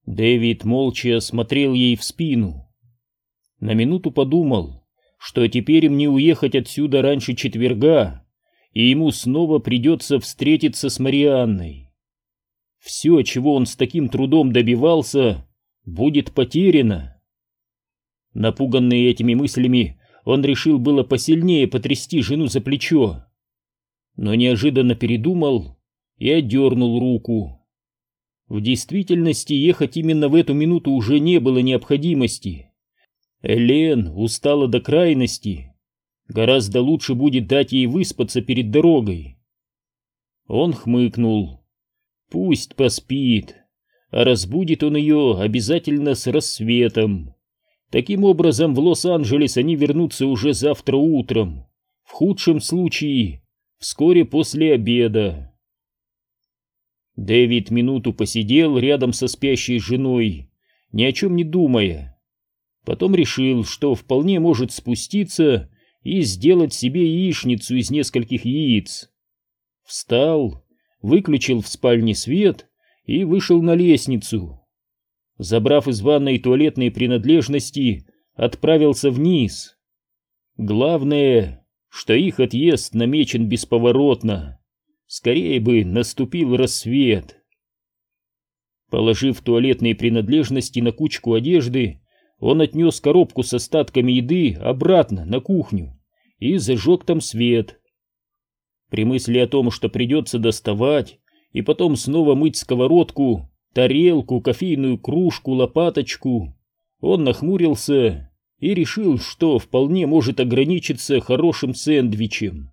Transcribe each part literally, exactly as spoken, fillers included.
Дэвид молча смотрел ей в спину. На минуту подумал, что теперь им не уехать отсюда раньше четверга, и ему снова придется встретиться с Марианной. Все, чего он с таким трудом добивался, будет потеряно. Напуганный этими мыслями, он решил было посильнее потрясти жену за плечо, но неожиданно передумал и отдернул руку. В действительности ехать именно в эту минуту уже не было необходимости. Элен устала до крайности. Гораздо лучше будет дать ей выспаться перед дорогой. Он хмыкнул. Пусть поспит, а разбудит он ее обязательно с рассветом. Таким образом, в Лос-Анджелес они вернутся уже завтра утром, в худшем случае вскоре после обеда. Дэвид минуту посидел рядом со спящей женой, ни о чем не думая. Потом решил, что вполне может спуститься и сделать себе яичницу из нескольких яиц. Встал, выключил в спальне свет и вышел на лестницу. Забрав из ванной туалетные принадлежности, отправился вниз. Главное, что их отъезд намечен бесповоротно. Скорее бы наступил рассвет. Положив туалетные принадлежности на кучку одежды, он отнес коробку с остатками еды обратно на кухню и зажег там свет. При мысли о том, что придется доставать и потом снова мыть сковородку, тарелку, кофейную кружку, лопаточку, он нахмурился и решил, что вполне может ограничиться хорошим сэндвичем.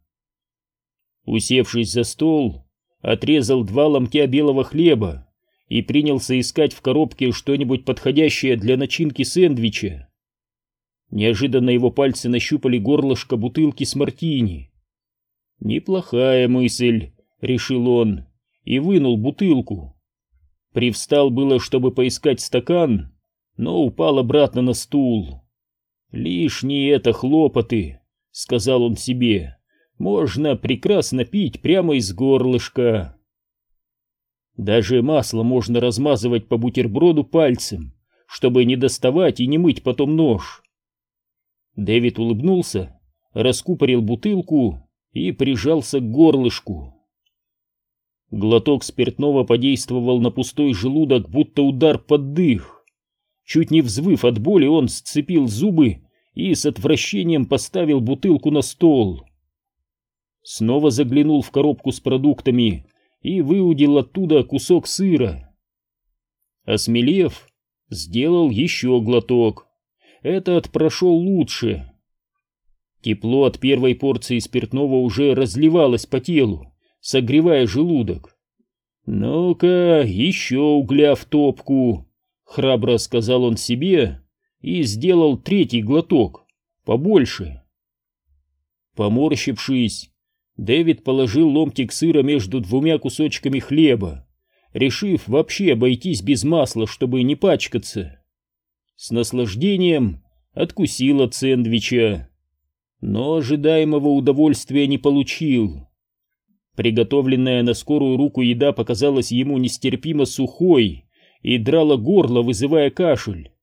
Усевшись за стол, отрезал два ломтя белого хлеба и принялся искать в коробке что-нибудь подходящее для начинки сэндвича. Неожиданно его пальцы нащупали горлышко бутылки с мартини. «Неплохая мысль», — решил он, и вынул бутылку. Привстал было, чтобы поискать стакан, но упал обратно на стул. «Лишние это хлопоты», — сказал он себе. «Можно прекрасно пить прямо из горлышка». Даже масло можно размазывать по бутерброду пальцем, чтобы не доставать и не мыть потом нож. Дэвид улыбнулся, раскупорил бутылку и прижался к горлышку. Глоток спиртного подействовал на пустой желудок, будто удар под дых. Чуть не взвыв от боли, он сцепил зубы и с отвращением поставил бутылку на стол. Снова заглянул в коробку с продуктами и выудил оттуда кусок сыра. Осмелев, сделал еще глоток. Этот прошел лучше. Тепло от первой порции спиртного уже разливалось по телу, согревая желудок. «Ну-ка, еще угля в топку», — храбро сказал он себе и сделал третий глоток, побольше. Поморщившись, Дэвид положил ломтик сыра между двумя кусочками хлеба, решив вообще обойтись без масла, чтобы не пачкаться. С наслаждением откусил от сэндвича, но ожидаемого удовольствия не получил. Приготовленная на скорую руку еда показалась ему нестерпимо сухой и драла горло, вызывая кашель.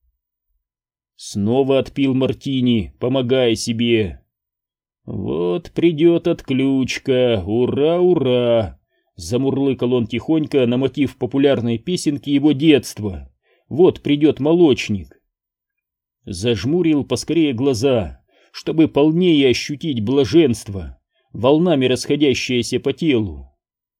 Снова отпил мартини, помогая себе. «Вот придет отключка, ура, ура!» Замурлыкал он тихонько на мотив популярной песенки его детства. «Вот придет молочник». Зажмурил поскорее глаза, чтобы полнее ощутить блаженство, волнами расходящееся по телу.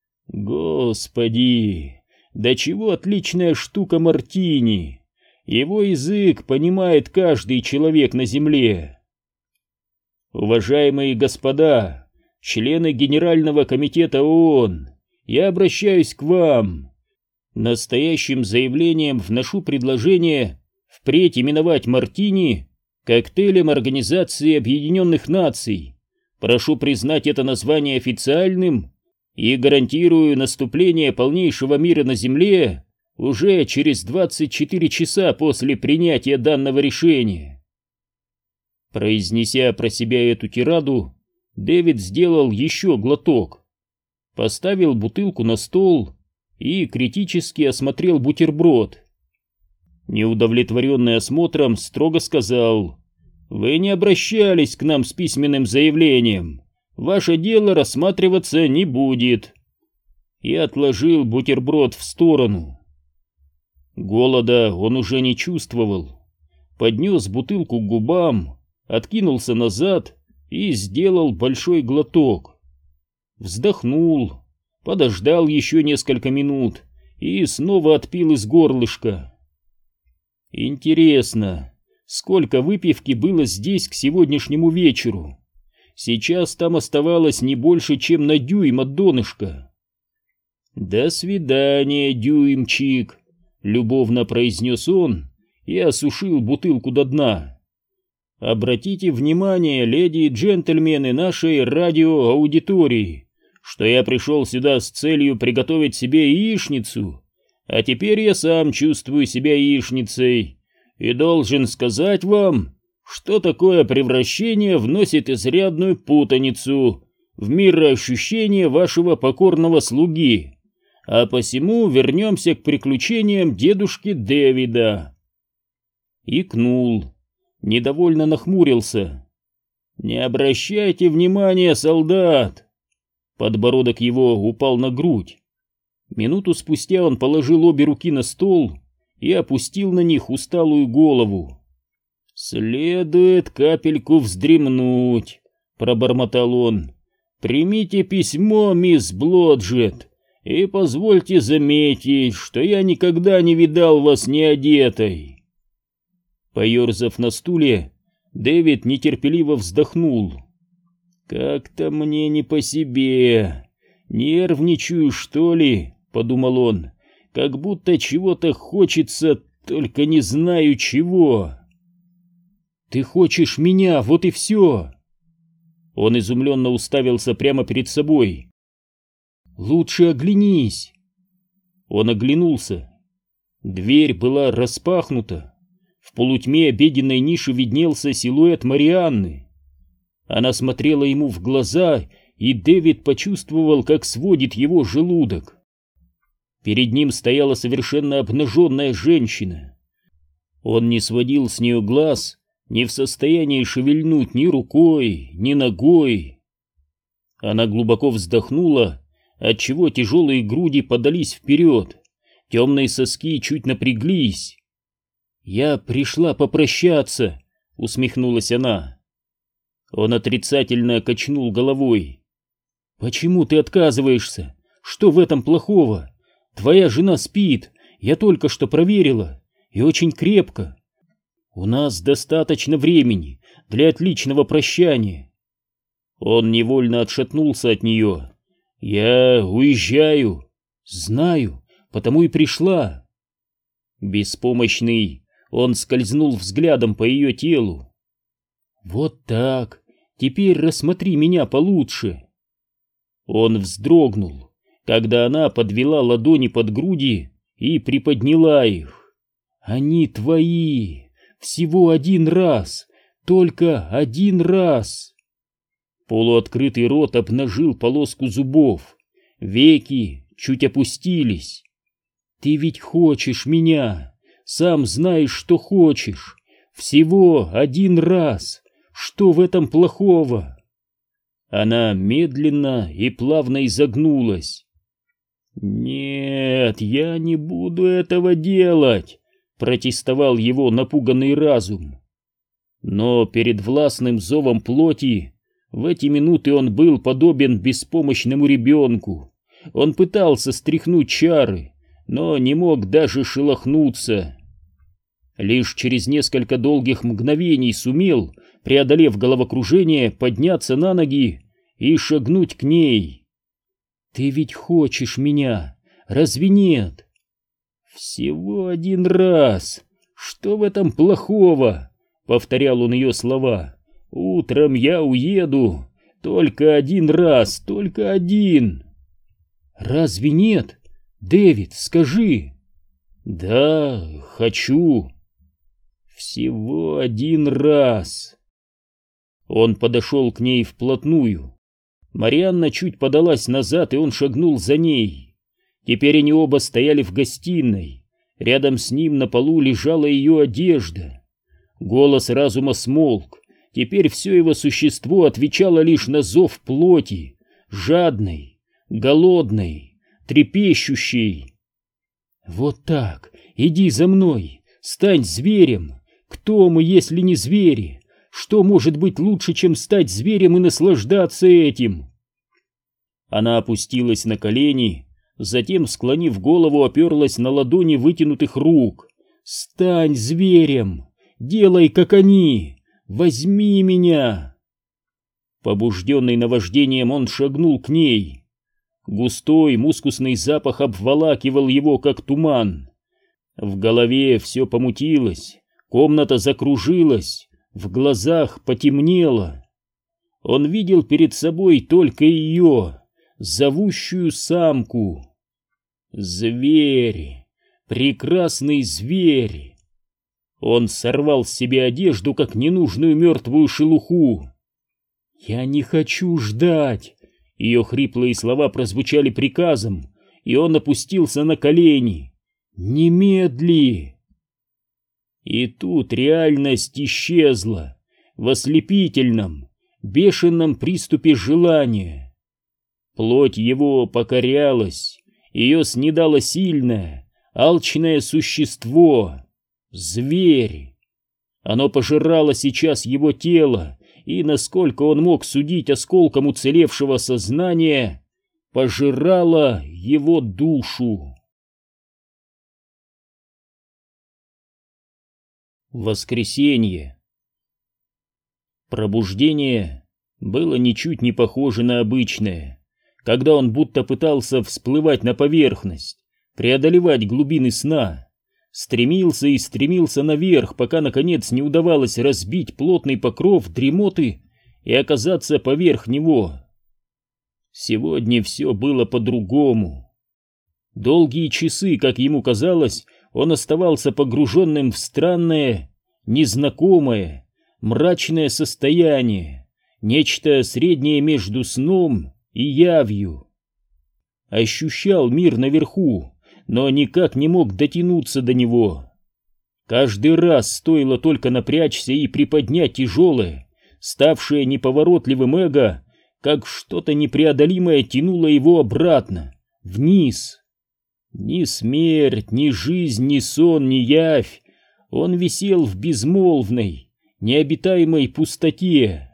Господи, да чего отличная штука мартини! Его язык понимает каждый человек на земле. Уважаемые господа, члены Генерального комитета ООН, я обращаюсь к вам. Настоящим заявлением вношу предложение впредь именовать мартини коктейлем Организации Объединенных Наций. Прошу признать это название официальным и гарантирую наступление полнейшего мира на Земле уже через двадцать четыре часа после принятия данного решения. Произнеся про себя эту тираду, Дэвид сделал еще глоток, поставил бутылку на стол и критически осмотрел бутерброд. Неудовлетворенный осмотром, строго сказал: «Вы не обращались к нам с письменным заявлением. Ваше дело рассматриваться не будет». И отложил бутерброд в сторону. Голода он уже не чувствовал. Поднес бутылку к губам, откинулся назад и сделал большой глоток. Вздохнул, подождал еще несколько минут и снова отпил из горлышка. Интересно, сколько выпивки было здесь к сегодняшнему вечеру? Сейчас там оставалось не больше, чем на дюйм от донышка. «До свидания, дюймчик», — любовно произнес он и осушил бутылку до дна. «Обратите внимание, леди и джентльмены нашей радиоаудитории, что я пришел сюда с целью приготовить себе яичницу, а теперь я сам чувствую себя яичницей и должен сказать вам, что такое превращение вносит изрядную путаницу в мироощущение вашего покорного слуги, а посему вернемся к приключениям дедушки Дэвида». Икнул, недовольно нахмурился. «Не обращайте внимания, солдат!» Подбородок его упал на грудь. Минуту спустя он положил обе руки на стол и опустил на них усталую голову. «Следует капельку вздремнуть», — пробормотал он. «Примите письмо, мисс Блоджет, и позвольте заметить, что я никогда не видал вас неодетой». Поерзав на стуле, Дэвид нетерпеливо вздохнул. «Как-то мне не по себе. Нервничаю, что ли?» — подумал он. «Как будто чего-то хочется, только не знаю чего». «Ты хочешь меня, вот и все!» Он изумленно уставился прямо перед собой. «Лучше оглянись!» Он оглянулся. Дверь была распахнута. В полутьме обеденной ниши виднелся силуэт Марианны. Она смотрела ему в глаза, и Дэвид почувствовал, как сводит его желудок. Перед ним стояла совершенно обнаженная женщина. Он не сводил с нее глаз, не в состоянии шевельнуть ни рукой, ни ногой. Она глубоко вздохнула, отчего тяжелые груди подались вперед, темные соски чуть напряглись. «Я пришла попрощаться», — усмехнулась она. Он отрицательно качнул головой. «Почему ты отказываешься? Что в этом плохого? Твоя жена спит, я только что проверила, и очень крепко. У нас достаточно времени для отличного прощания». Он невольно отшатнулся от нее. «Я уезжаю». «Знаю, потому и пришла». Беспомощный, он скользнул взглядом по ее телу. «Вот так, теперь рассмотри меня получше». Он вздрогнул, когда она подвела ладони под груди и приподняла их. «Они твои, всего один раз, только один раз». Полуоткрытый рот обнажил полоску зубов, веки чуть опустились. «Ты ведь хочешь меня, сам знаешь, что хочешь, всего один раз. Что в этом плохого?» Она медленно и плавно изогнулась. «Нет, я не буду этого делать», — протестовал его напуганный разум. Но перед властным зовом плоти в эти минуты он был подобен беспомощному ребенку. Он пытался стряхнуть чары, но не мог даже шелохнуться. Лишь через несколько долгих мгновений сумел, преодолев головокружение, подняться на ноги и шагнуть к ней. «Ты ведь хочешь меня, разве нет?» «Всего один раз. Что в этом плохого?» — повторял он ее слова. «Утром я уеду. Только один раз, только один». «Разве нет? Дэвид, скажи». «Да, хочу». «Всего один раз». Он подошел к ней вплотную. Марианна чуть подалась назад, и он шагнул за ней. Теперь они оба стояли в гостиной. Рядом с ним на полу лежала ее одежда. Голос разума смолк. Теперь все его существо отвечало лишь на зов плоти, жадной, голодной, трепещущей. «Вот так, иди за мной, стань зверем. Кто мы, если не звери? Что может быть лучше, чем стать зверем и наслаждаться этим?» Она опустилась на колени, затем, склонив голову, оперлась на ладони вытянутых рук. «Стань зверем! Делай, как они! Возьми меня!» Побужденный наваждением, он шагнул к ней. Густой мускусный запах обволакивал его, как туман. В голове все помутилось, комната закружилась, в глазах потемнело. Он видел перед собой только ее, зовущую самку. Зверь, прекрасный зверь. Он сорвал с себя одежду, как ненужную мертвую шелуху. «Я не хочу ждать!» Ее хриплые слова прозвучали приказом, и он опустился на колени. «Немедли!» И тут реальность исчезла в ослепительном, бешеном приступе желания. Плоть его покорялась, ее снедало сильное, алчное существо, зверь. Оно пожирало сейчас его тело, и, насколько он мог судить осколком уцелевшего сознания, пожирало его душу. Воскресенье. Пробуждение было ничуть не похоже на обычное, когда он будто пытался всплывать на поверхность, преодолевать глубины сна, стремился и стремился наверх, пока наконец не удавалось разбить плотный покров дремоты и оказаться поверх него. Сегодня все было по-другому. Долгие часы, как ему казалось, он оставался погруженным в странное, незнакомое, мрачное состояние, нечто среднее между сном и явью. Ощущал мир наверху, но никак не мог дотянуться до него. Каждый раз стоило только напрячься и приподнять тяжелое, ставшее неповоротливым эго, как что-то непреодолимое тянуло его обратно, вниз. Ни смерть, ни жизнь, ни сон, ни явь. Он висел в безмолвной, необитаемой пустоте.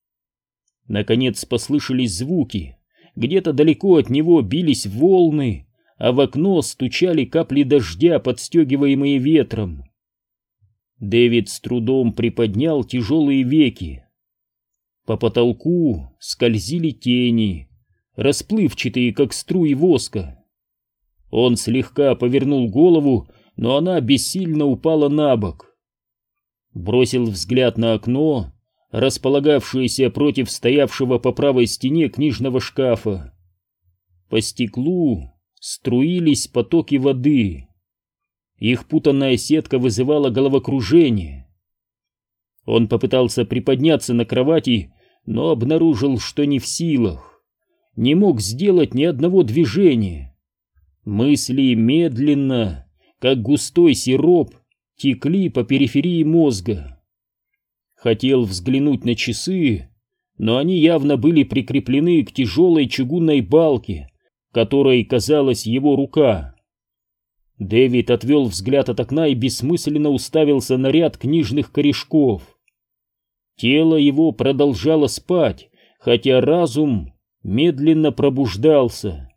Наконец послышались звуки. Где-то далеко от него бились волны, а в окно стучали капли дождя, подстегиваемые ветром. Дэвид с трудом приподнял тяжелые веки. По потолку скользили тени, расплывчатые, как струи воска. Он слегка повернул голову, но она бессильно упала на бок. Бросил взгляд на окно, располагавшееся против стоявшего по правой стене книжного шкафа. По стеклу струились потоки воды. Их путанная сетка вызывала головокружение. Он попытался приподняться на кровати, но обнаружил, что не в силах. Не мог сделать ни одного движения. Мысли медленно, как густой сироп, текли по периферии мозга. Хотел взглянуть на часы, но они явно были прикреплены к тяжелой чугунной балке, которой казалась его рука. Дэвид отвел взгляд от окна и бессмысленно уставился на ряд книжных корешков. Тело его продолжало спать, хотя разум медленно пробуждался.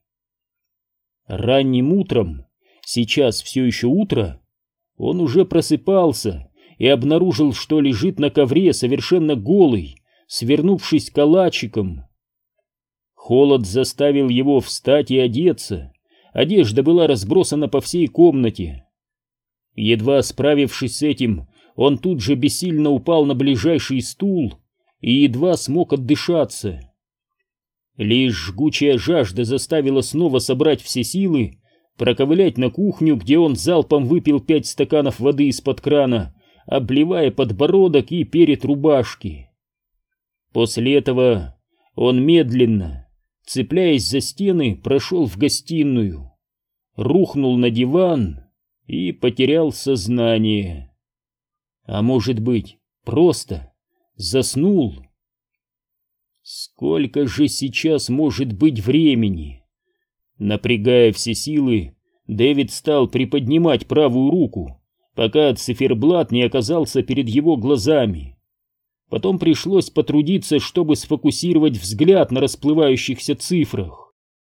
Ранним утром, сейчас все еще утро, он уже просыпался и обнаружил, что лежит на ковре совершенно голый, свернувшись калачиком. Холод заставил его встать и одеться. Одежда была разбросана по всей комнате. Едва справившись с этим, он тут же бессильно упал на ближайший стул и едва смог отдышаться. Лишь жгучая жажда заставила снова собрать все силы, проковылять на кухню, где он залпом выпил пять стаканов воды из-под крана, обливая подбородок и перед рубашки. После этого он медленно, цепляясь за стены, прошел в гостиную, рухнул на диван и потерял сознание. А может быть, просто заснул? Сколько же сейчас может быть времени? Напрягая все силы, Дэвид стал приподнимать правую руку, пока циферблат не оказался перед его глазами. Потом пришлось потрудиться, чтобы сфокусировать взгляд на расплывающихся цифрах.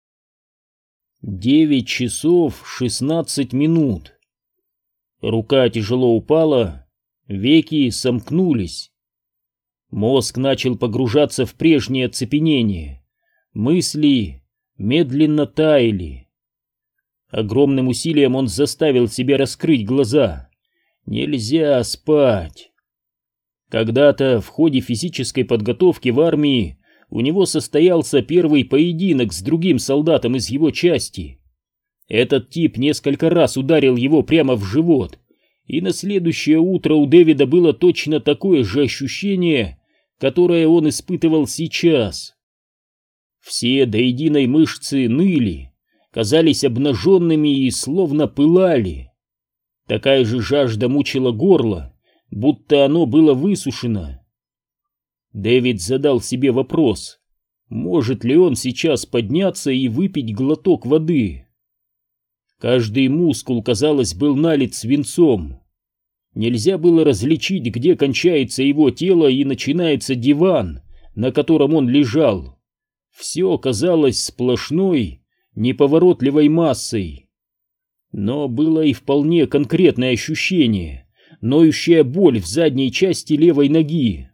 Девять часов шестнадцать минут. Рука тяжело упала, веки сомкнулись. Мозг начал погружаться в прежнее оцепенение. Мысли медленно таяли. Огромным усилием он заставил себя раскрыть глаза. Нельзя спать. Когда-то в ходе физической подготовки в армии у него состоялся первый поединок с другим солдатом из его части. Этот тип несколько раз ударил его прямо в живот, и на следующее утро у Дэвида было точно такое же ощущение, которое он испытывал сейчас. Все до единой мышцы ныли, казались обнаженными и словно пылали. Такая же жажда мучила горло, будто оно было высушено. Дэвид задал себе вопрос, может ли он сейчас подняться и выпить глоток воды. Каждый мускул, казалось, был налит свинцом. Нельзя было различить, где кончается его тело и начинается диван, на котором он лежал. Все казалось сплошной, неповоротливой массой. Но было и вполне конкретное ощущение, ноющая боль в задней части левой ноги.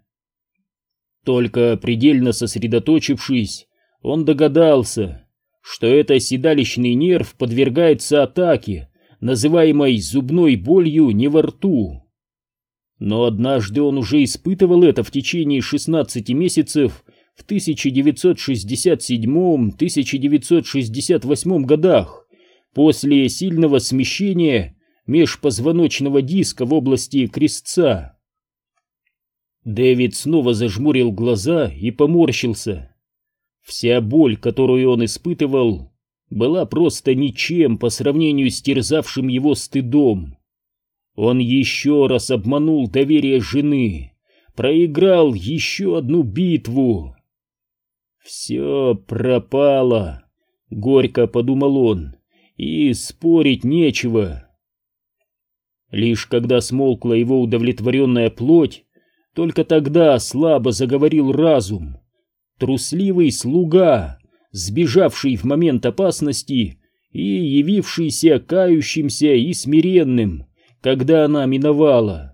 Только предельно сосредоточившись, он догадался, что это седалищный нерв подвергается атаке, называемой зубной болью не во рту. Но однажды он уже испытывал это в течение шестнадцати месяцев в тысяча девятьсот шестьдесят седьмом — тысяча девятьсот шестьдесят восьмом годах, после сильного смещения межпозвоночного диска в области крестца. Дэвид снова зажмурил глаза и поморщился. Вся боль, которую он испытывал, была просто ничем по сравнению с терзавшим его стыдом. Он еще раз обманул доверие жены, проиграл еще одну битву. «Все пропало», — горько подумал он, — «и спорить нечего». Лишь когда смолкла его удовлетворенная плоть, только тогда слабо заговорил разум. Трусливый слуга, сбежавший в момент опасности и явившийся кающимся и смиренным, когда она миновала.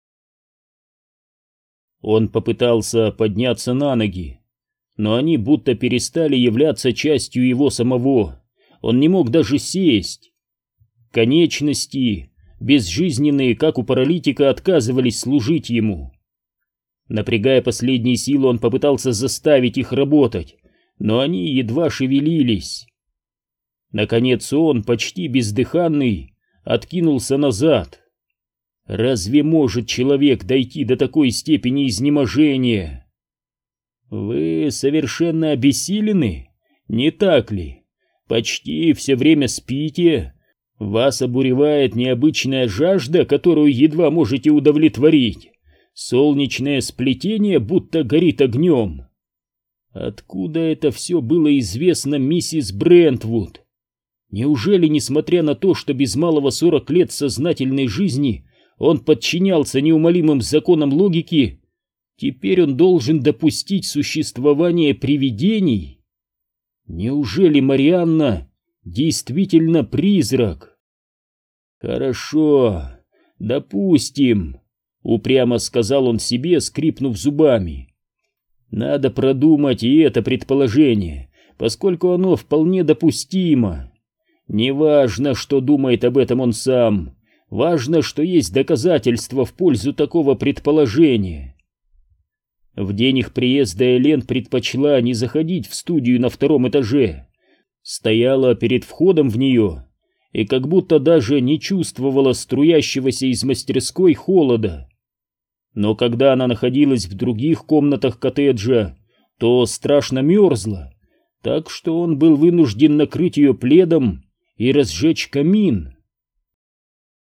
Он попытался подняться на ноги, но они будто перестали являться частью его самого. Он не мог даже сесть. Конечности, безжизненные, как у паралитика, отказывались служить ему. Напрягая последние силы, он попытался заставить их работать, но они едва шевелились. Наконец он, почти бездыханный, откинулся назад. Разве может человек дойти до такой степени изнеможения? Вы совершенно обессилены, не так ли? Почти все время спите. Вас обуревает необычная жажда, которую едва можете удовлетворить. Солнечное сплетение будто горит огнем. Откуда это все было известно миссис Брентвуд? Неужели, несмотря на то, что без малого сорок лет сознательной жизни он подчинялся неумолимым законам логики, теперь он должен допустить существование привидений? Неужели Марианна действительно призрак? Хорошо, допустим, упрямо сказал он себе, скрипнув зубами. Надо продумать и это предположение, поскольку оно вполне допустимо. Неважно, что думает об этом он сам, важно, что есть доказательства в пользу такого предположения. В день их приезда Элен предпочла не заходить в студию на втором этаже, стояла перед входом в нее и как будто даже не чувствовала струящегося из мастерской холода. Но когда она находилась в других комнатах коттеджа, то страшно мерзла, так что он был вынужден накрыть ее пледом и разжечь камин.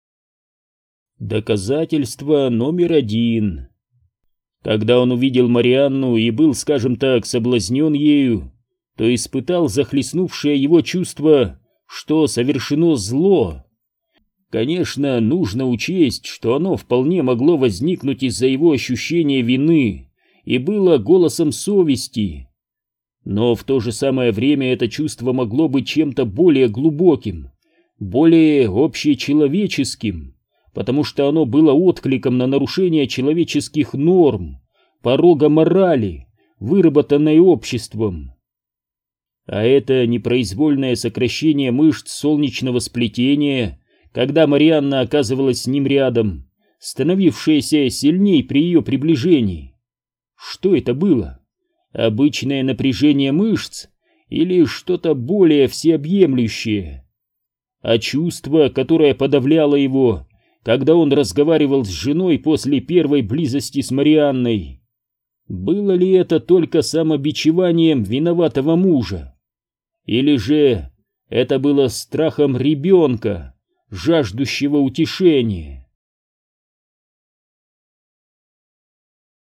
Доказательство номер один. Когда он увидел Марианну и был, скажем так, соблазнен ею, то испытал захлестнувшее его чувство, что совершено зло. Конечно, нужно учесть, что оно вполне могло возникнуть из-за его ощущения вины и было голосом совести. Но в то же самое время это чувство могло быть чем-то более глубоким, более общечеловеческим, потому что оно было откликом на нарушение человеческих норм, порога морали, выработанной обществом. А это непроизвольное сокращение мышц солнечного сплетения, когда Марианна оказывалась с ним рядом, становившееся сильней при ее приближении. Что это было? Обычное напряжение мышц или что-то более всеобъемлющее? А чувство, которое подавляло его, когда он разговаривал с женой после первой близости с Марианной? Было ли это только самобичеванием виноватого мужа? Или же это было страхом ребенка, жаждущего утешения?